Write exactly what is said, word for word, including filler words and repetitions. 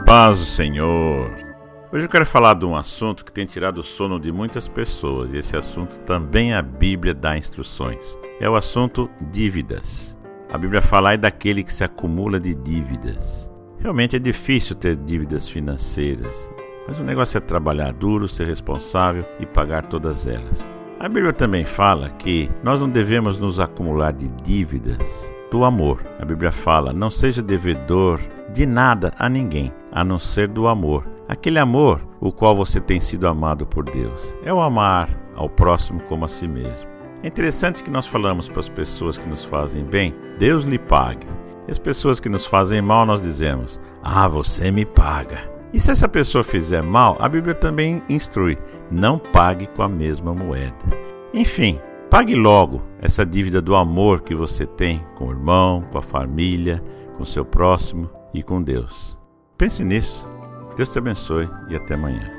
paz do Senhor. Hoje eu quero falar de um assunto que tem tirado o sono de muitas pessoas, e esse assunto também a Bíblia dá instruções. É o assunto dívidas. A Bíblia fala aí daquele que se acumula de dívidas. Realmente é difícil ter dívidas financeiras, mas o negócio é trabalhar duro, ser responsável e pagar todas elas. A Bíblia também fala que nós não devemos nos acumular de dívidas do amor. A Bíblia fala, não seja devedor de nada a ninguém, a não ser do amor. Aquele amor, o qual você tem sido amado por Deus. É o amar ao próximo como a si mesmo. É interessante que nós falamos para as pessoas que nos fazem bem, Deus lhe pague. E as pessoas que nos fazem mal, nós dizemos, ah, você me paga. E se essa pessoa fizer mal, a Bíblia também instrui, não pague com a mesma moeda. Enfim, pague logo essa dívida do amor que você tem com o irmão, com a família, com o seu próximo e com Deus. Pense nisso. Deus te abençoe e até amanhã.